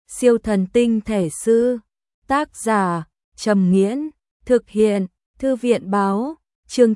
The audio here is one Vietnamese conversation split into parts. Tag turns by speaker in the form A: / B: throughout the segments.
A: Siêu thần tinh thể sư. Tác giả Trầm Nghiễn. Thực hiện Thư viện báo. Chương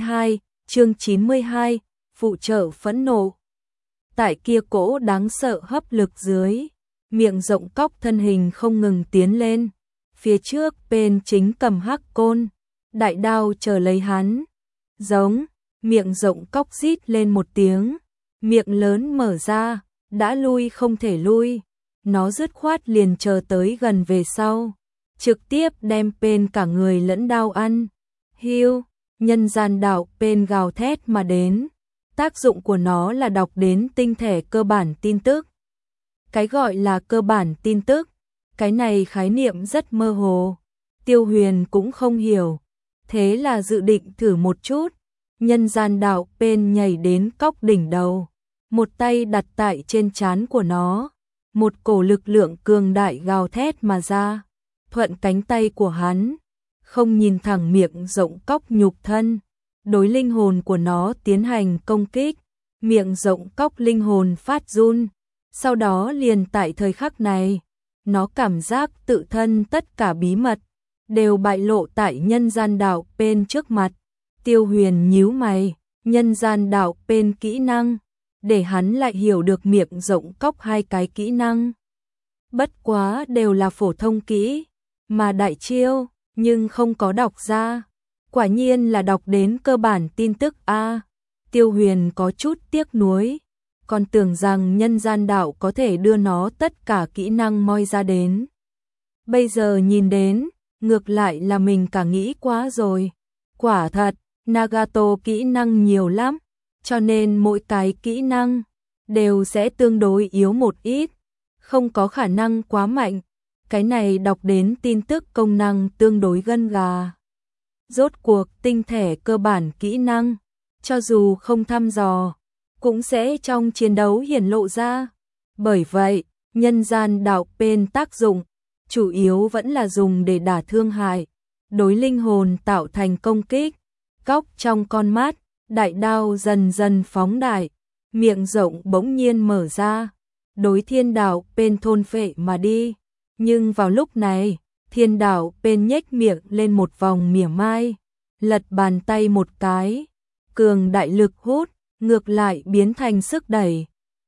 A: 92, phụ trợ phẫn nộ. Tại kia cỗ đáng sợ hấp lực dưới, miệng rộng cóc thân hình không ngừng tiến lên. Phía trước bên chính cầm hắc côn, đại đao chờ lấy hắn. Giống, miệng rộng cóc rít lên một tiếng, miệng lớn mở ra, đã lui không thể lui. Nó dứt khoát liền chờ tới gần về sau, trực tiếp đem bên cả người lẫn đao ăn. Hiu, nhân gian đạo bên gào thét mà đến. Tác dụng của nó là đọc đến tinh thể cơ bản tin tức. Cái gọi là cơ bản tin tức, cái này khái niệm rất mơ hồ. Tiêu Huyền cũng không hiểu, thế là dự định thử một chút. Nhân gian đạo bên nhảy đến cóc đỉnh đầu, một tay đặt tại trên trán của nó. Một cổ lực lượng cường đại gào thét mà ra, thuận cánh tay của hắn, không nhìn thẳng miệng rộng cóc nhục thân, đối linh hồn của nó tiến hành công kích. Miệng rộng cóc linh hồn phát run, sau đó liền tại thời khắc này, nó cảm giác tự thân tất cả bí mật đều bại lộ tại nhân gian đạo bên trước mặt. Tiêu Huyền nhíu mày, nhân gian đạo bên kỹ năng, để hắn lại hiểu được miệng rộng cóc hai cái kỹ năng. Bất quá đều là phổ thông kỹ, mà đại chiêu, nhưng không có đọc ra. Quả nhiên là đọc đến cơ bản tin tức a. Tiêu Huyền có chút tiếc nuối, còn tưởng rằng nhân gian đạo có thể đưa nó tất cả kỹ năng moi ra đến. Bây giờ nhìn đến, ngược lại là mình cả nghĩ quá rồi. Quả thật, Nagato kỹ năng nhiều lắm, cho nên mỗi cái kỹ năng đều sẽ tương đối yếu một ít, không có khả năng quá mạnh. Cái này đọc đến tin tức công năng tương đối gân gà. Rốt cuộc tinh thể cơ bản kỹ năng, cho dù không thăm dò, cũng sẽ trong chiến đấu hiển lộ ra. Bởi vậy, nhân gian đạo bên tác dụng, chủ yếu vẫn là dùng để đả thương hại, đối linh hồn tạo thành công kích. Cóc trong con mắt, đại đao dần dần phóng đại, miệng rộng bỗng nhiên mở ra, đối thiên đạo bên thôn phệ mà đi. Nhưng vào lúc này, thiên đạo bên nhếch miệng lên một vòng mỉa mai, lật bàn tay một cái, cường đại lực hút, ngược lại biến thành sức đẩy.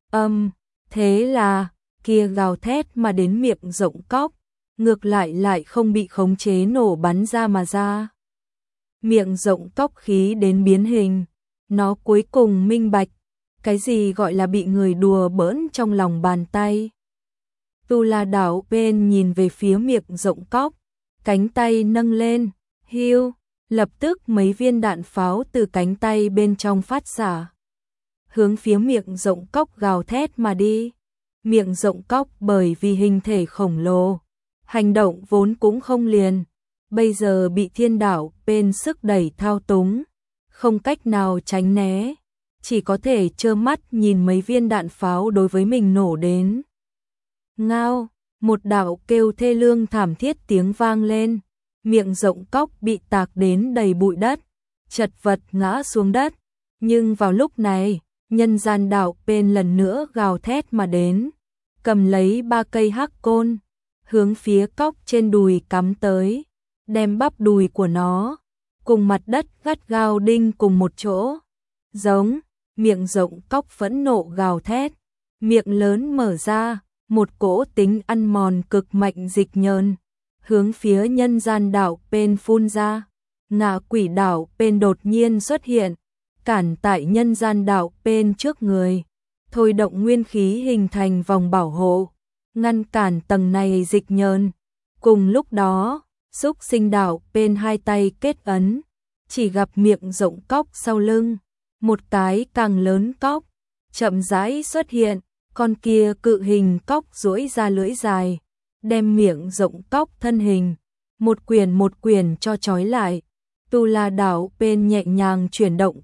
A: Thế là, kia gào thét mà đến miệng rộng cóc, ngược lại không bị khống chế nổ bắn ra mà ra. Miệng rộng cóc khí đến biến hình, nó cuối cùng minh bạch, cái gì gọi là bị người đùa bỡn trong lòng bàn tay. Tu La đảo bên nhìn về phía miệng rộng cóc, cánh tay nâng lên, hiu, lập tức mấy viên đạn pháo từ cánh tay bên trong phát xả, hướng phía miệng rộng cóc gào thét mà đi. Miệng rộng cóc bởi vì hình thể khổng lồ, hành động vốn cũng không liền, bây giờ bị thiên đạo bên sức đẩy thao túng, không cách nào tránh né, chỉ có thể trơ mắt nhìn mấy viên đạn pháo đối với mình nổ đến. Ngao, một đạo kêu thê lương thảm thiết tiếng vang lên, miệng rộng cóc bị tạc đến đầy bụi đất, chật vật ngã xuống đất. Nhưng vào lúc này, nhân gian đạo bên lần nữa gào thét mà đến, cầm lấy 3 cây hắc côn, hướng phía cóc trên đùi cắm tới, đem bắp đùi của nó cùng mặt đất gắt gao đinh cùng một chỗ. Giống, miệng rộng cóc phẫn nộ gào thét, miệng lớn mở ra, một cỗ tính ăn mòn cực mạnh dịch nhờn hướng phía nhân gian đảo bên phun ra. Ngạ quỷ đảo bên đột nhiên xuất hiện, cản tại nhân gian đảo bên trước người, thôi động nguyên khí hình thành vòng bảo hộ, ngăn cản tầng này dịch nhờn. Cùng lúc đó, xúc sinh đảo bên hai tay kết ấn, chỉ gặp miệng rộng cóc sau lưng, một cái càng lớn cóc chậm rãi xuất hiện. Con kia cự hình cóc duỗi ra lưỡi dài, đem miệng rộng cóc thân hình một quyển cho trói lại. Tu La đảo bên nhẹ nhàng chuyển động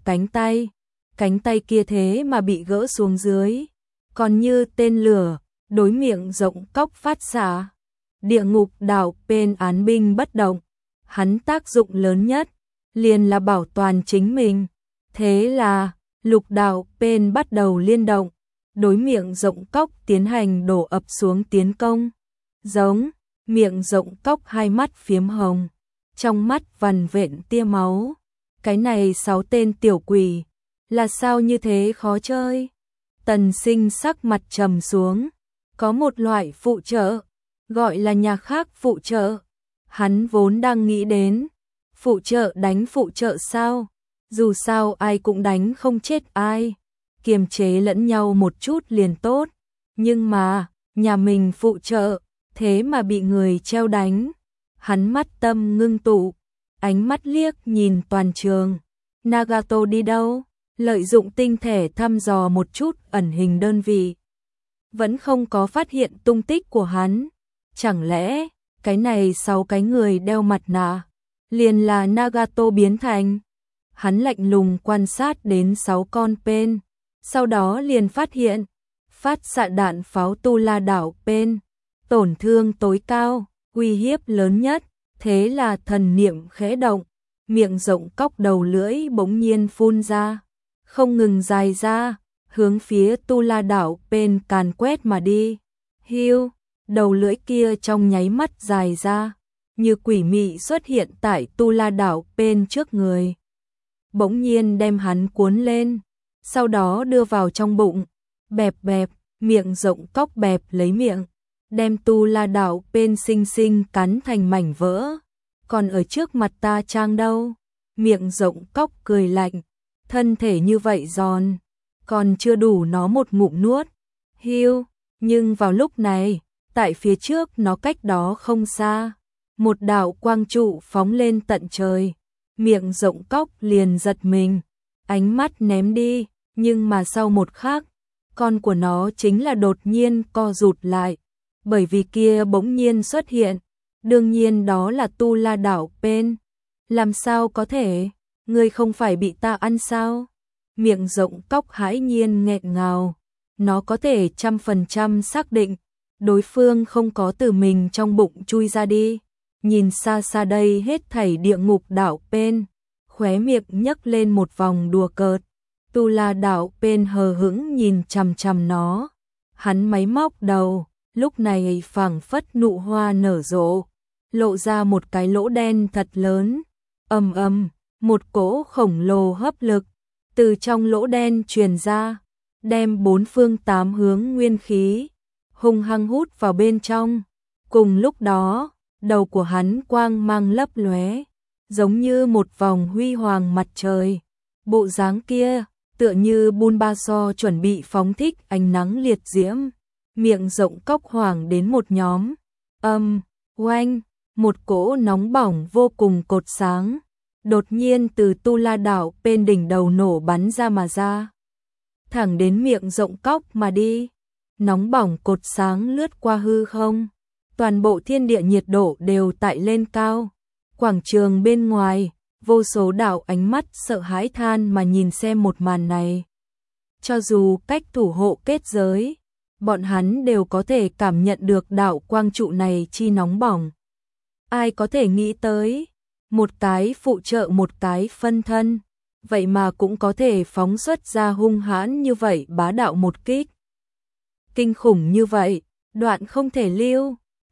A: cánh tay kia thế mà bị gỡ xuống dưới, còn như tên lửa đối miệng rộng cóc phát xạ. Địa ngục đảo bên án binh bất động, hắn tác dụng lớn nhất liền là bảo toàn chính mình. Thế là lục đảo bên bắt đầu liên động, đối miệng rộng cóc tiến hành đổ ập xuống tiến công. giống, miệng rộng cóc, hai mắt phiếm hồng, trong mắt vằn vện tia máu. Cái này 6 tên tiểu quỷ, là sao như thế khó chơi? Tần Sinh sắc mặt trầm xuống, có một loại phụ trợ, gọi là nhà khác phụ trợ. Hắn vốn đang nghĩ đến, phụ trợ đánh phụ trợ sao? Dù sao ai cũng đánh không chết ai, kiềm chế lẫn nhau một chút liền tốt. Nhưng mà, nhà mình phụ trợ, thế mà bị người treo đánh. Hắn mắt tâm ngưng tụ, ánh mắt liếc nhìn toàn trường. Nagato đi đâu? Lợi dụng tinh thể thăm dò một chút ẩn hình đơn vị. Vẫn không có phát hiện tung tích của hắn. Chẳng lẽ, cái này 6 cái người đeo mặt nạ, liền là Nagato biến thành? Hắn lạnh lùng quan sát đến 6 con pen, sau đó liền phát hiện, phát xạ đạn pháo Tu La đảo pen, tổn thương tối cao, uy hiếp lớn nhất, thế là thần niệm khẽ động, miệng rộng cóc đầu lưỡi bỗng nhiên phun ra, không ngừng dài ra, hướng phía Tu La đảo pen càn quét mà đi. Hiu, đầu lưỡi kia trong nháy mắt dài ra, như quỷ mị xuất hiện tại Tu La đảo pen trước người. Bỗng nhiên đem hắn cuốn lên, sau đó đưa vào trong bụng, bẹp bẹp, miệng rộng cóc bẹp lấy miệng, đem Tu La đảo pen xinh xinh cắn thành mảnh vỡ. Còn ở trước mặt ta trang đâu? Miệng rộng cóc cười lạnh, thân thể như vậy giòn, còn chưa đủ nó một ngụm nuốt. Hiu, nhưng vào lúc này, tại phía trước nó cách đó không xa, một đạo quang trụ phóng lên tận trời. Miệng rộng cóc liền giật mình, ánh mắt ném đi, nhưng mà sau một khắc, con của nó chính là đột nhiên co rụt lại, bởi vì kia bỗng nhiên xuất hiện, đương nhiên đó là Tu La đảo pen. Làm sao có thể, ngươi không phải bị ta ăn sao? Miệng rộng cóc hãi nhiên nghẹn ngào, nó có thể 100% xác định, đối phương không có từ mình trong bụng chui ra đi. Nhìn xa xa đây hết thảy địa ngục đảo pen, khóe miệng nhấc lên một vòng đùa cợt. Tu La đảo pen hờ hững nhìn chằm chằm nó. Hắn máy móc đầu, lúc này phảng phất nụ hoa nở rộ, lộ ra một cái lỗ đen thật lớn. Ầm ầm, một cỗ khổng lồ hấp lực từ trong lỗ đen truyền ra, đem 4 phương 8 hướng nguyên khí hung hăng hút vào bên trong. Cùng lúc đó, đầu của hắn quang mang lấp lóe, giống như một vòng huy hoàng mặt trời. Bộ dáng kia, tựa như Bulbasaur chuẩn bị phóng thích ánh nắng liệt diễm. Miệng rộng cóc hoàng đến một nhóm. Oanh, một cỗ nóng bỏng vô cùng cột sáng, đột nhiên từ Tu La đảo bên đỉnh đầu nổ bắn ra mà ra. Thẳng đến miệng rộng cóc mà đi. Nóng bỏng cột sáng lướt qua hư không. Toàn bộ thiên địa nhiệt độ đều tại lên cao. Quảng trường bên ngoài, vô số đạo ánh mắt sợ hãi than mà nhìn xem một màn này. Cho dù cách thủ hộ kết giới, bọn hắn đều có thể cảm nhận được đạo quang trụ này chi nóng bỏng. Ai có thể nghĩ tới, một cái phụ trợ một cái phân thân, vậy mà cũng có thể phóng xuất ra hung hãn như vậy, bá đạo một kích. Kinh khủng như vậy, đoạn không thể lưu.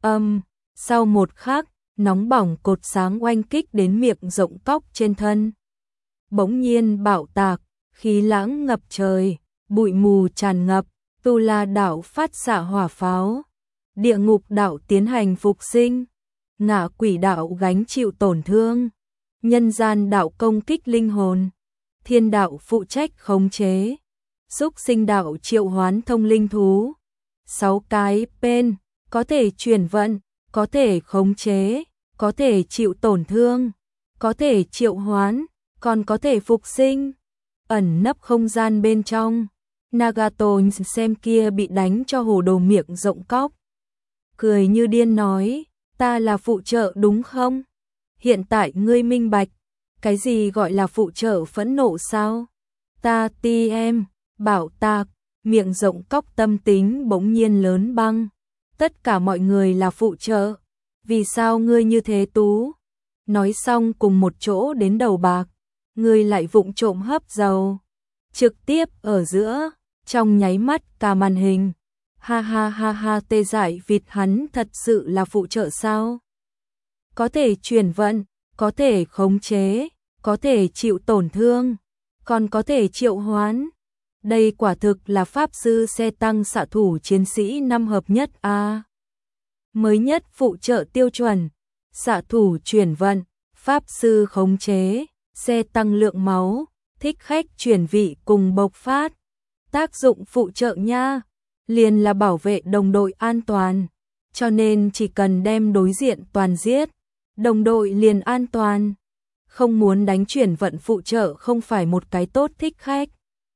A: Sau một khắc, nóng bỏng cột sáng oanh kích đến miệng rộng cóc trên thân. Bỗng nhiên bạo tạc, khí lãng ngập trời, bụi mù tràn ngập, Tu La đảo phát xạ hỏa pháo. Địa ngục đảo tiến hành phục sinh, ngạ quỷ đảo gánh chịu tổn thương, nhân gian đảo công kích linh hồn, thiên đảo phụ trách khống chế, xúc sinh đảo triệu hoán thông linh thú. 6 cái pen, có thể chuyển vận, có thể khống chế, có thể chịu tổn thương, có thể triệu hoán, còn có thể phục sinh. Ẩn nấp không gian bên trong, Nagato xem kia bị đánh cho hồ đồ miệng rộng cóc. Cười như điên nói, ta là phụ trợ đúng không? Hiện tại ngươi minh bạch, cái gì gọi là phụ trợ phẫn nộ sao? Ta ti em, bảo tạc, miệng rộng cóc tâm tính bỗng nhiên lớn băng. Tất cả mọi người là phụ trợ, vì sao ngươi như thế tú? Nói xong cùng một chỗ đến đầu bạc, ngươi lại vụng trộm hấp dầu. Trực tiếp ở giữa, trong nháy mắt cả màn hình, Ha ha ha ha, Tê Giải Vịt hắn thật sự là phụ trợ sao? Có thể chuyển vận, có thể khống chế, có thể chịu tổn thương, còn có thể triệu hoán. Đây quả thực là pháp sư xe tăng xạ thủ chiến sĩ 5 hợp nhất a. Mới nhất phụ trợ tiêu chuẩn, xạ thủ chuyển vận, pháp sư khống chế, xe tăng lượng máu, thích khách chuyển vị cùng bộc phát. Tác dụng phụ trợ nha, liền là bảo vệ đồng đội an toàn, cho nên chỉ cần đem đối diện toàn giết, đồng đội liền an toàn. Không muốn đánh chuyển vận phụ trợ không phải một cái tốt thích khách.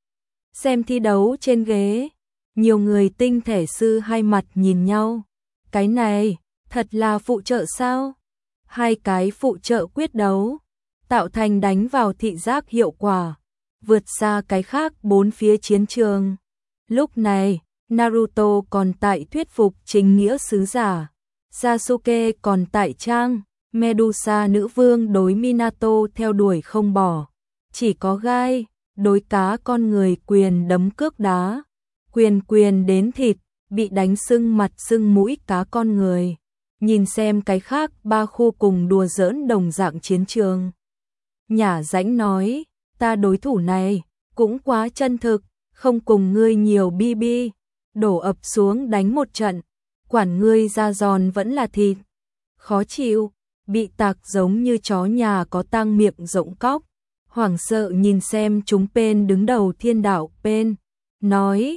A: Xem thi đấu trên ghế, nhiều người tinh thể sư hai mặt nhìn nhau. Cái này, thật là phụ trợ sao? Hai cái phụ trợ quyết đấu, tạo thành đánh vào thị giác hiệu quả, vượt xa cái khác bốn phía chiến trường. Lúc này, Naruto còn tại thuyết phục chính nghĩa sứ giả, Sasuke còn tại trang, Medusa nữ vương đối Minato theo đuổi không bỏ. Chỉ có Gai, đối cá con người quyền đấm cước đá, quyền đến thịt, bị đánh sưng mặt sưng mũi cá con người. Nhìn xem cái khác ba khu cùng đùa giỡn đồng dạng chiến trường. Nhả rãnh nói, ta đối thủ này, cũng quá chân thực, không cùng ngươi nhiều BB, đổ ập xuống đánh một trận, quản ngươi ra giòn vẫn là thịt. Khó chịu, bị tạc giống như chó nhà có tang miệng rộng cóc, hoảng sợ nhìn xem chúng Pen đứng đầu thiên đạo Pen, nói,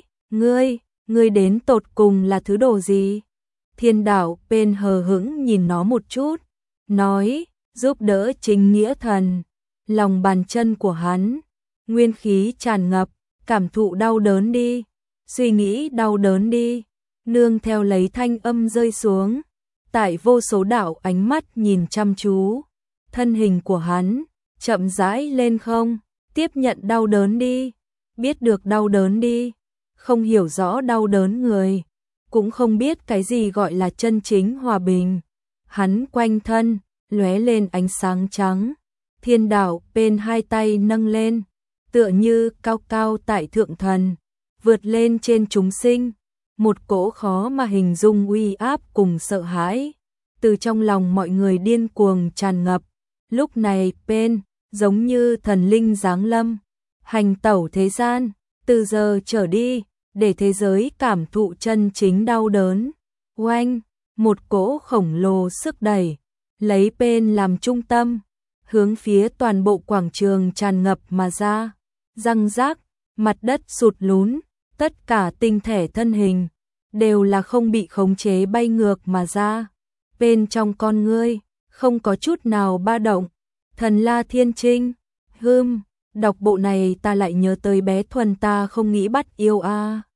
A: ngươi đến tột cùng là thứ đồ gì? Thiên đạo Pen hờ hững nhìn nó một chút, nói, giúp đỡ chính nghĩa thần. Lòng bàn chân của hắn, nguyên khí tràn ngập, cảm thụ đau đớn đi, suy nghĩ đau đớn đi, nương theo lấy thanh âm rơi xuống. Tại vô số đạo ánh mắt nhìn chăm chú, thân hình của hắn chậm rãi lên không, tiếp nhận đau đớn đi, biết được đau đớn đi, không hiểu rõ đau đớn người, cũng không biết cái gì gọi là chân chính hòa bình. Hắn quanh thân lóe lên ánh sáng trắng, thiên đạo bên hai tay nâng lên, tựa như cao cao tại thượng thần, vượt lên trên chúng sinh. Một cỗ khó mà hình dung uy áp cùng sợ hãi, từ trong lòng mọi người điên cuồng tràn ngập. Lúc này Pen giống như thần linh giáng lâm, hành tẩu thế gian, từ giờ trở đi, để thế giới cảm thụ chân chính đau đớn. Oanh, một cỗ khổng lồ sức đẩy, lấy Pen làm trung tâm, hướng phía toàn bộ quảng trường tràn ngập mà ra. Răng rác, mặt đất sụt lún, tất cả tinh thể thân hình đều là không bị khống chế bay ngược mà ra. Bên trong con ngươi không có chút nào ba động. Thần La Thiên Trinh, đọc bộ này ta lại nhớ tới bé Thuần ta không nghĩ bắt yêu a.